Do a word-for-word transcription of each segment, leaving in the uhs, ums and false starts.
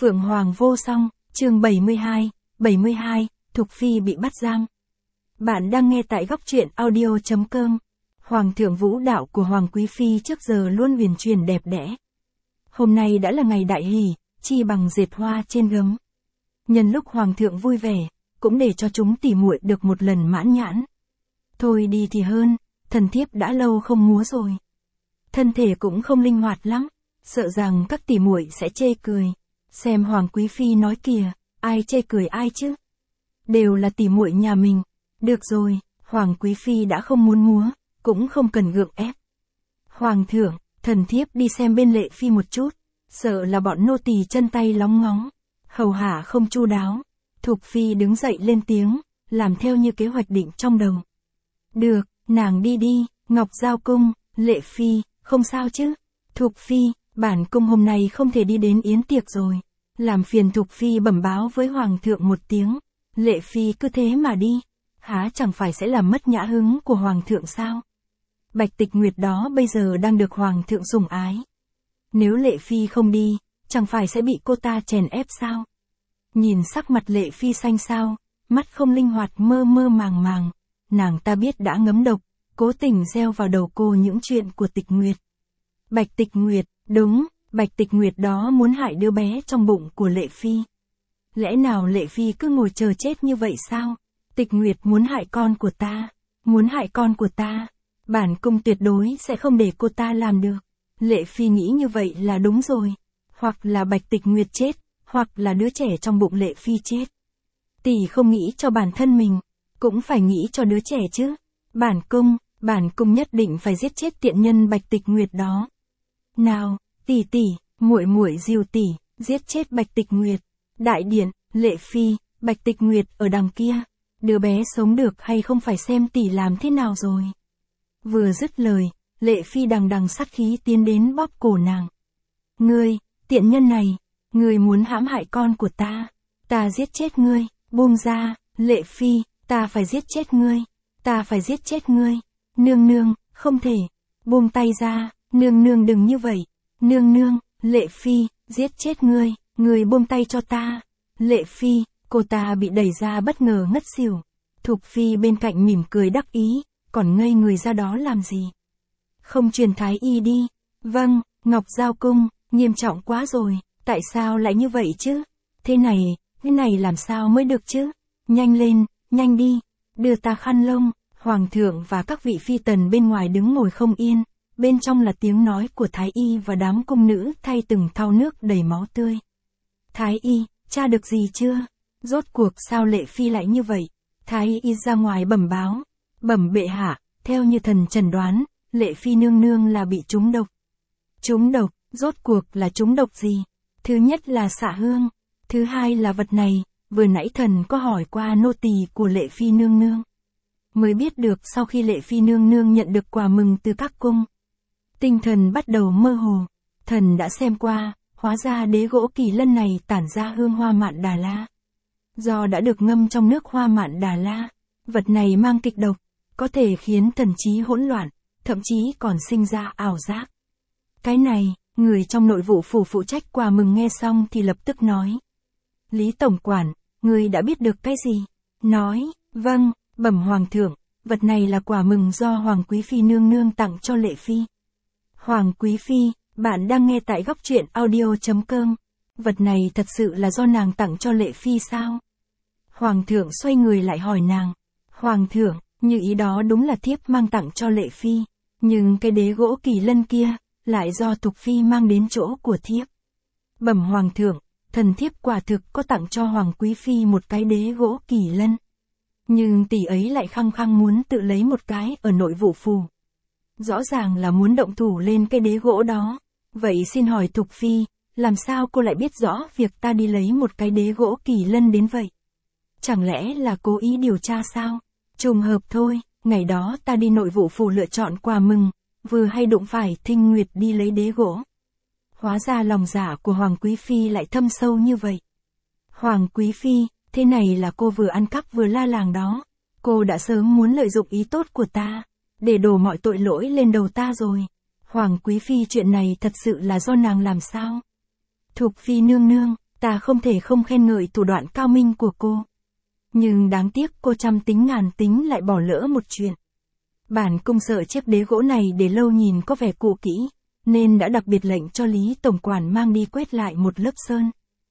Phượng Hoàng vô song, chương bảy mươi hai, bảy mươi hai, Thục Phi bị bắt giam. Bạn đang nghe tại góc truyện audio chấm com. Hoàng thượng vũ đạo của Hoàng Quý Phi trước giờ luôn huyền truyền đẹp đẽ. Hôm nay đã là ngày đại hỷ, chi bằng dệt hoa trên gấm. Nhân lúc Hoàng thượng vui vẻ, cũng để cho chúng tỉ muội được một lần mãn nhãn. Thôi đi thì hơn, thần thiếp đã lâu không múa rồi. Thân thể cũng không linh hoạt lắm, sợ rằng các tỉ muội sẽ chê cười. Xem Hoàng Quý Phi nói kìa, ai chê cười ai chứ? Đều là tỉ muội nhà mình. Được rồi, Hoàng Quý Phi đã không muốn múa, cũng không cần gượng ép. Hoàng thượng, thần thiếp đi xem bên Lệ Phi một chút, sợ là bọn nô tỳ chân tay lóng ngóng, hầu hạ không chu đáo. Thục Phi đứng dậy lên tiếng, làm theo như kế hoạch định trong đầu. Được, nàng đi đi, Ngọc Giao Cung, Lệ Phi, không sao chứ? Thục Phi, bản cung hôm nay không thể đi đến yến tiệc rồi. Làm phiền Thục Phi bẩm báo với Hoàng thượng một tiếng. Lệ Phi cứ thế mà đi, há chẳng phải sẽ làm mất nhã hứng của Hoàng thượng sao? Bạch Tịch Nguyệt đó bây giờ đang được Hoàng thượng sủng ái. Nếu Lệ Phi không đi, chẳng phải sẽ bị cô ta chèn ép sao? Nhìn sắc mặt Lệ Phi xanh xao, mắt không linh hoạt mơ mơ màng màng, nàng ta biết đã ngấm độc, cố tình gieo vào đầu cô những chuyện của Tịch Nguyệt. Bạch Tịch Nguyệt, đúng, Bạch Tịch Nguyệt đó muốn hại đứa bé trong bụng của Lệ Phi. Lẽ nào Lệ Phi cứ ngồi chờ chết như vậy sao? Tịch Nguyệt muốn hại con của ta, muốn hại con của ta. Bản cung tuyệt đối sẽ không để cô ta làm được. Lệ Phi nghĩ như vậy là đúng rồi. Hoặc là Bạch Tịch Nguyệt chết, hoặc là đứa trẻ trong bụng Lệ Phi chết. Tỷ không nghĩ cho bản thân mình, cũng phải nghĩ cho đứa trẻ chứ. Bản cung, bản cung nhất định phải giết chết tiện nhân Bạch Tịch Nguyệt đó. Nào, tỷ tỷ, muội muội dìu tỷ, giết chết Bạch Tịch Nguyệt. Đại điện, Lệ Phi, Bạch Tịch Nguyệt ở đằng kia. Đứa bé sống được hay không phải xem tỷ làm thế nào rồi. Vừa dứt lời, Lệ Phi đằng đằng sát khí tiến đến bóp cổ nàng. Ngươi, tiện nhân này, ngươi muốn hãm hại con của ta. Ta giết chết ngươi, buông ra, Lệ Phi, ta phải giết chết ngươi. Ta phải giết chết ngươi. Nương nương, không thể. Buông tay ra, nương nương đừng như vậy. Nương nương, Lệ Phi, giết chết ngươi, ngươi buông tay cho ta. Lệ Phi, cô ta bị đẩy ra bất ngờ ngất xỉu. Thục Phi bên cạnh mỉm cười đắc ý, còn ngây người ra đó làm gì? Không truyền thái y đi. Vâng, Ngọc Giao Cung, nghiêm trọng quá rồi, tại sao lại như vậy chứ? Thế này, thế này làm sao mới được chứ? Nhanh lên, nhanh đi, đưa ta khăn lông. Hoàng thượng và các vị phi tần bên ngoài đứng ngồi không yên, bên trong là tiếng nói của thái y và đám cung nữ thay từng thau nước đầy máu tươi. Thái y, tra được gì chưa? Rốt cuộc sao Lệ Phi lại như vậy? Thái y ra ngoài bẩm báo. Bẩm bệ hạ, theo như thần chẩn đoán, Lệ Phi nương nương là bị trúng độc. Trúng độc, rốt cuộc là trúng độc gì? Thứ nhất là xạ hương. Thứ hai là vật này, vừa nãy thần có hỏi qua nô tỳ của Lệ Phi nương nương. Mới biết được sau khi Lệ Phi nương nương nhận được quà mừng từ các cung. Tinh thần bắt đầu mơ hồ. Thần đã xem qua, hóa ra đế gỗ kỳ lân này tản ra hương hoa mạn Đà La. Do đã được ngâm trong nước hoa mạn Đà La, vật này mang kịch độc, có thể khiến thần trí hỗn loạn, thậm chí còn sinh ra ảo giác. Cái này, người trong nội vụ phủ phụ trách quà mừng nghe xong thì lập tức nói. Lý Tổng Quản, người đã biết được cái gì? Nói, vâng, bẩm Hoàng thượng, vật này là quà mừng do Hoàng Quý Phi nương nương tặng cho Lệ Phi. Hoàng Quý Phi, bạn đang nghe tại góc truyện audio chấm com. Vật này thật sự là do nàng tặng cho Lệ Phi sao? Hoàng thượng xoay người lại hỏi nàng. Hoàng thượng, như ý đó đúng là thiếp mang tặng cho Lệ Phi. Nhưng cái đế gỗ kỳ lân kia, lại do Thục Phi mang đến chỗ của thiếp. Bẩm Hoàng thượng, thần thiếp quả thực có tặng cho Hoàng Quý Phi một cái đế gỗ kỳ lân. Nhưng tỷ ấy lại khăng khăng muốn tự lấy một cái ở nội vụ phủ. Rõ ràng là muốn động thủ lên cái đế gỗ đó. Vậy xin hỏi Thục Phi, làm sao cô lại biết rõ việc ta đi lấy một cái đế gỗ kỳ lân đến vậy? Chẳng lẽ là cố ý điều tra sao? Trùng hợp thôi, ngày đó ta đi nội vụ phủ lựa chọn quà mừng, vừa hay đụng phải Thinh Nguyệt đi lấy đế gỗ. Hóa ra lòng dạ của Hoàng Quý Phi lại thâm sâu như vậy. Hoàng Quý Phi, thế này là cô vừa ăn cắp vừa la làng đó. Cô đã sớm muốn lợi dụng ý tốt của ta, để đổ mọi tội lỗi lên đầu ta rồi. Hoàng Quý Phi chuyện này thật sự là do nàng làm sao? Thục Phi nương nương, Ta không thể không khen ngợi thủ đoạn cao minh của cô. Nhưng đáng tiếc cô trăm tính ngàn tính lại bỏ lỡ một chuyện. Bản cung sợ chiếc đế gỗ này để lâu nhìn có vẻ cũ kỹ, nên đã đặc biệt lệnh cho Lý Tổng Quản mang đi quét lại một lớp sơn.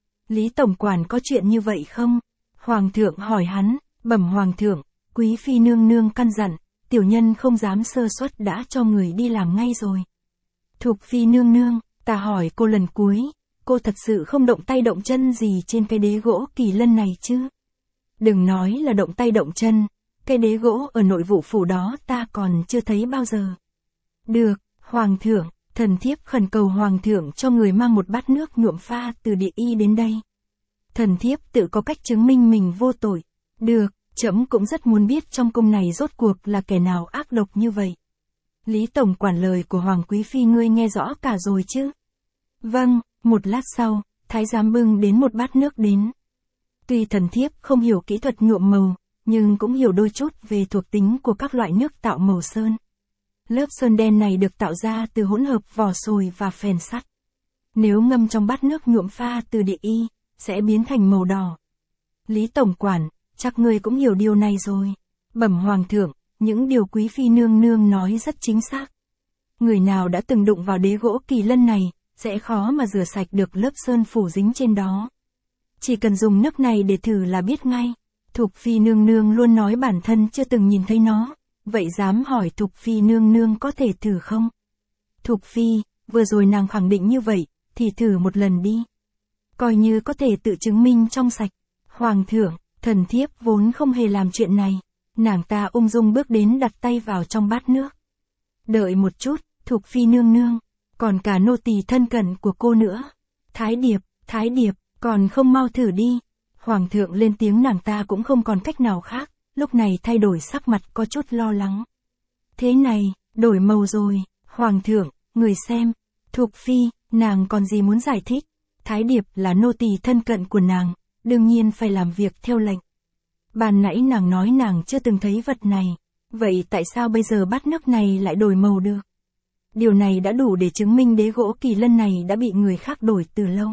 Lý Tổng Quản có chuyện như vậy không? Hoàng thượng hỏi hắn. Bẩm Hoàng thượng, Quý Phi nương nương căn dặn, tiểu nhân không dám sơ suất đã cho người đi làm ngay rồi. Thục Phi nương nương, ta hỏi cô lần cuối, cô thật sự không động tay động chân gì trên cái đế gỗ kỳ lân này chứ? Đừng nói là động tay động chân, cái đế gỗ ở nội vụ phủ đó ta còn chưa thấy bao giờ. Được, Hoàng thượng, thần thiếp khẩn cầu Hoàng thượng cho người mang một bát nước nhuộm pha từ địa y đến đây. Thần thiếp tự có cách chứng minh mình vô tội. Được, trẫm cũng rất muốn biết trong cung này rốt cuộc là kẻ nào ác độc như vậy. Lý Tổng Quản, lời của Hoàng Quý Phi ngươi nghe rõ cả rồi chứ? Vâng, một lát sau, thái giám bưng đến một bát nước đến. Tuy thần thiếp không hiểu kỹ thuật nhuộm màu, nhưng cũng hiểu đôi chút về thuộc tính của các loại nước tạo màu sơn. Lớp sơn đen này được tạo ra từ hỗn hợp vỏ sồi và phèn sắt. Nếu ngâm trong bát nước nhuộm pha từ địa y, sẽ biến thành màu đỏ. Lý Tổng Quản, chắc ngươi cũng hiểu điều này rồi. Bẩm Hoàng thượng, những điều Quý Phi nương nương nói rất chính xác. Người nào đã từng đụng vào đế gỗ kỳ lân này, sẽ khó mà rửa sạch được lớp sơn phủ dính trên đó. Chỉ cần dùng nước này để thử là biết ngay. Thục Phi nương nương luôn nói bản thân chưa từng nhìn thấy nó, vậy dám hỏi Thục Phi nương nương có thể thử không? Thục Phi, vừa rồi nàng khẳng định như vậy, thì thử một lần đi. Coi như có thể tự chứng minh trong sạch. Hoàng thượng, thần thiếp vốn không hề làm chuyện này. Nàng ta ung dung bước đến đặt tay vào trong bát nước. Đợi một chút, Thục Phi nương nương, còn cả nô tỳ thân cận của cô nữa. Thái Điệp, Thái Điệp, còn không mau thử đi. Hoàng thượng lên tiếng, nàng ta cũng không còn cách nào khác, lúc này thay đổi sắc mặt có chút lo lắng. Thế này, đổi màu rồi, Hoàng thượng, người xem. Thục Phi, nàng còn gì muốn giải thích? Thái Điệp là nô tỳ thân cận của nàng, đương nhiên phải làm việc theo lệnh. Ban nãy nàng nói nàng chưa từng thấy vật này, vậy tại sao bây giờ bát nước này lại đổi màu được? Điều này đã đủ để chứng minh đế gỗ kỳ lân này đã bị người khác đổi từ lâu.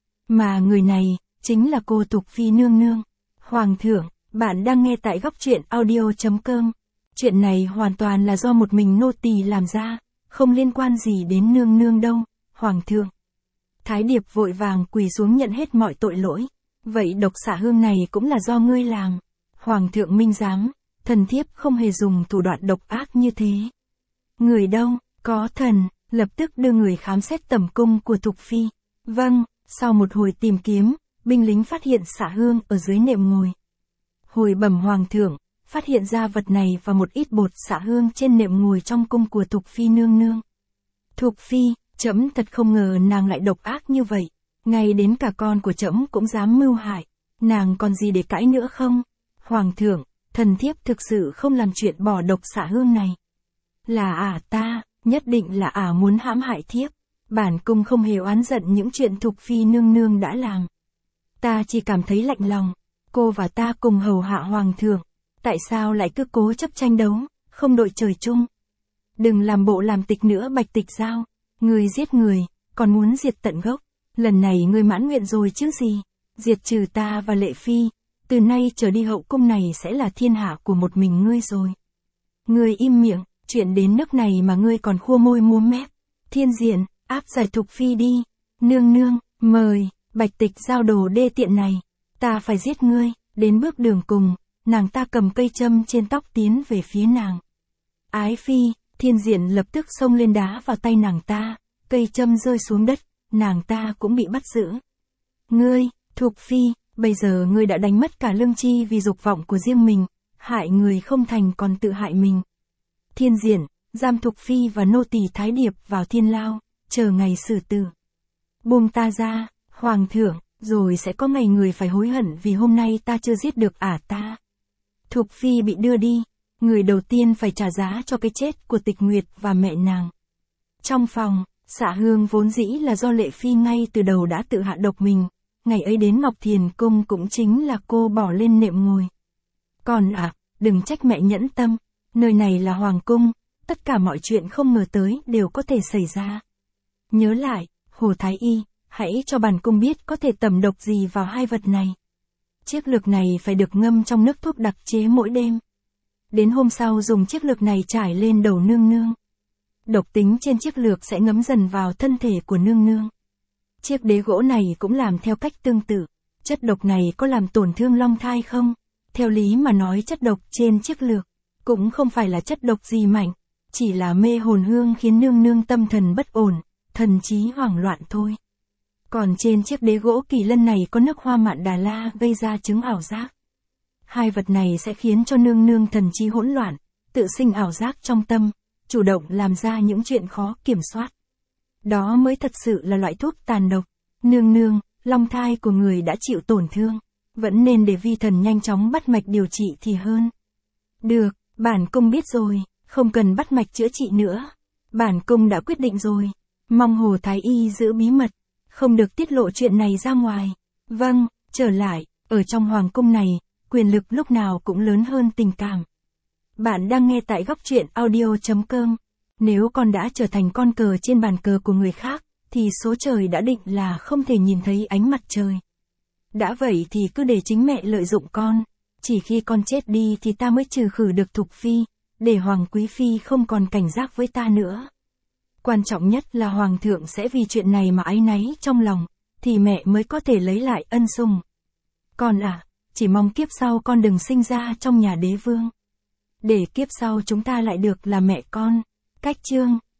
Mà người này, chính là cô Thục Phi nương nương. Hoàng thượng, bạn đang nghe tại góc truyện audio chấm com. Chuyện này hoàn toàn là do một mình nô tỳ làm ra, không liên quan gì đến nương nương đâu, Hoàng thượng. Thái Điệp vội vàng quỳ xuống nhận hết mọi tội lỗi. Vậy độc xạ hương này cũng là do ngươi làm. Hoàng thượng minh giám, thần thiếp không hề dùng thủ đoạn độc ác như thế. Người đâu, có thần, lập tức đưa người khám xét tẩm cung của Thục Phi. Vâng, sau một hồi tìm kiếm, binh lính phát hiện xạ hương ở dưới nệm ngồi. Hồi bẩm Hoàng thượng, phát hiện ra vật này và một ít bột xạ hương trên nệm ngồi trong cung của Thục Phi nương nương. Thục Phi, trẫm thật không ngờ nàng lại độc ác như vậy. Ngay đến cả con của trẫm cũng dám mưu hại. Nàng còn gì để cãi nữa không? Hoàng thượng, thần thiếp thực sự không làm chuyện bỏ độc xạ hương này. Là ả ta, nhất định là ả muốn hãm hại thiếp. Bản cung không hề oán giận những chuyện Thục Phi nương nương đã làm. Ta chỉ cảm thấy lạnh lòng. Cô và ta cùng hầu hạ Hoàng thượng. Tại sao lại cứ cố chấp tranh đấu, không đội trời chung? Đừng làm bộ làm tịch nữa Bạch Tịch Giao. Người giết người, còn muốn diệt tận gốc. Lần này ngươi mãn nguyện rồi chứ gì? Diệt trừ ta và Lệ Phi, từ nay trở đi hậu cung này sẽ là thiên hạ của một mình ngươi rồi. Ngươi im miệng, chuyện đến nước này mà ngươi còn khua môi múa mép. Thiên Diện, áp giải Thục Phi đi. Nương nương, mời, Bạch Tịch Giao đồ đê tiện này. Ta phải giết ngươi. Đến bước đường cùng, nàng ta cầm cây châm trên tóc tiến về phía nàng. Ái Phi, Thiên Diện lập tức xông lên đá vào tay nàng ta, cây châm rơi xuống đất, nàng ta cũng bị bắt giữ. Ngươi, Thục Phi, bây giờ ngươi đã đánh mất cả lương tri vì dục vọng của riêng mình, hại người không thành còn tự hại mình. Thiên Diện, giam Thục Phi và nô tỳ Thái Điệp vào thiên lao, chờ ngày xử tử. Buông ta ra, Hoàng thượng, rồi sẽ có ngày người phải hối hận vì hôm nay ta chưa giết được ả ta. Thục Phi bị đưa đi, người đầu tiên phải trả giá cho cái chết của Tịch Nguyệt và mẹ nàng. Trong phòng, xạ hương vốn dĩ là do Lệ Phi ngay từ đầu đã tự hạ độc mình, ngày ấy đến Ngọc Thiền Cung cũng chính là cô bỏ lên nệm ngồi. Còn ạ, à, đừng trách mẹ nhẫn tâm, nơi này là Hoàng cung, tất cả mọi chuyện không ngờ tới đều có thể xảy ra. Nhớ lại, Hồ Thái Y, Hãy cho bản cung biết có thể tẩm độc gì vào hai vật này. Chiếc lược này phải được ngâm trong nước thuốc đặc chế mỗi đêm. Đến hôm sau dùng chiếc lược này trải lên đầu nương nương. Độc tính trên chiếc lược sẽ ngấm dần vào thân thể của nương nương. Chiếc đế gỗ này cũng làm theo cách tương tự. Chất độc này có làm tổn thương long thai không? Theo lý mà nói chất độc trên chiếc lược cũng không phải là chất độc gì mạnh, chỉ là mê hồn hương khiến nương nương tâm thần bất ổn, thần trí hoảng loạn thôi. Còn trên chiếc đế gỗ kỳ lân này có nước hoa mạn Đà La gây ra chứng ảo giác. Hai vật này sẽ khiến cho nương nương thần trí hỗn loạn, tự sinh ảo giác trong tâm, chủ động làm ra những chuyện khó kiểm soát. Đó mới thật sự là loại thuốc tàn độc. Nương nương, long thai của người đã chịu tổn thương, vẫn nên để vi thần nhanh chóng bắt mạch điều trị thì hơn. Được, bản cung biết rồi, không cần bắt mạch chữa trị nữa. Bản cung đã quyết định rồi, mong Hồ Thái Y giữ bí mật, không được tiết lộ chuyện này ra ngoài. Vâng, trở lại, ở trong hoàng cung này, quyền lực lúc nào cũng lớn hơn tình cảm. Bạn đang nghe tại góc truyện audio chấm com. Nếu con đã trở thành con cờ trên bàn cờ của người khác, thì số trời đã định là không thể nhìn thấy ánh mặt trời. Đã vậy thì cứ để chính mẹ lợi dụng con. Chỉ khi con chết đi thì ta mới trừ khử được Thục Phi, để Hoàng Quý Phi không còn cảnh giác với ta nữa. Quan trọng nhất là Hoàng thượng sẽ vì chuyện này mà áy náy trong lòng, thì mẹ mới có thể lấy lại ân sủng. Con à, chỉ mong kiếp sau con đừng sinh ra trong nhà đế vương. Để kiếp sau chúng ta lại được là mẹ con. Cách chương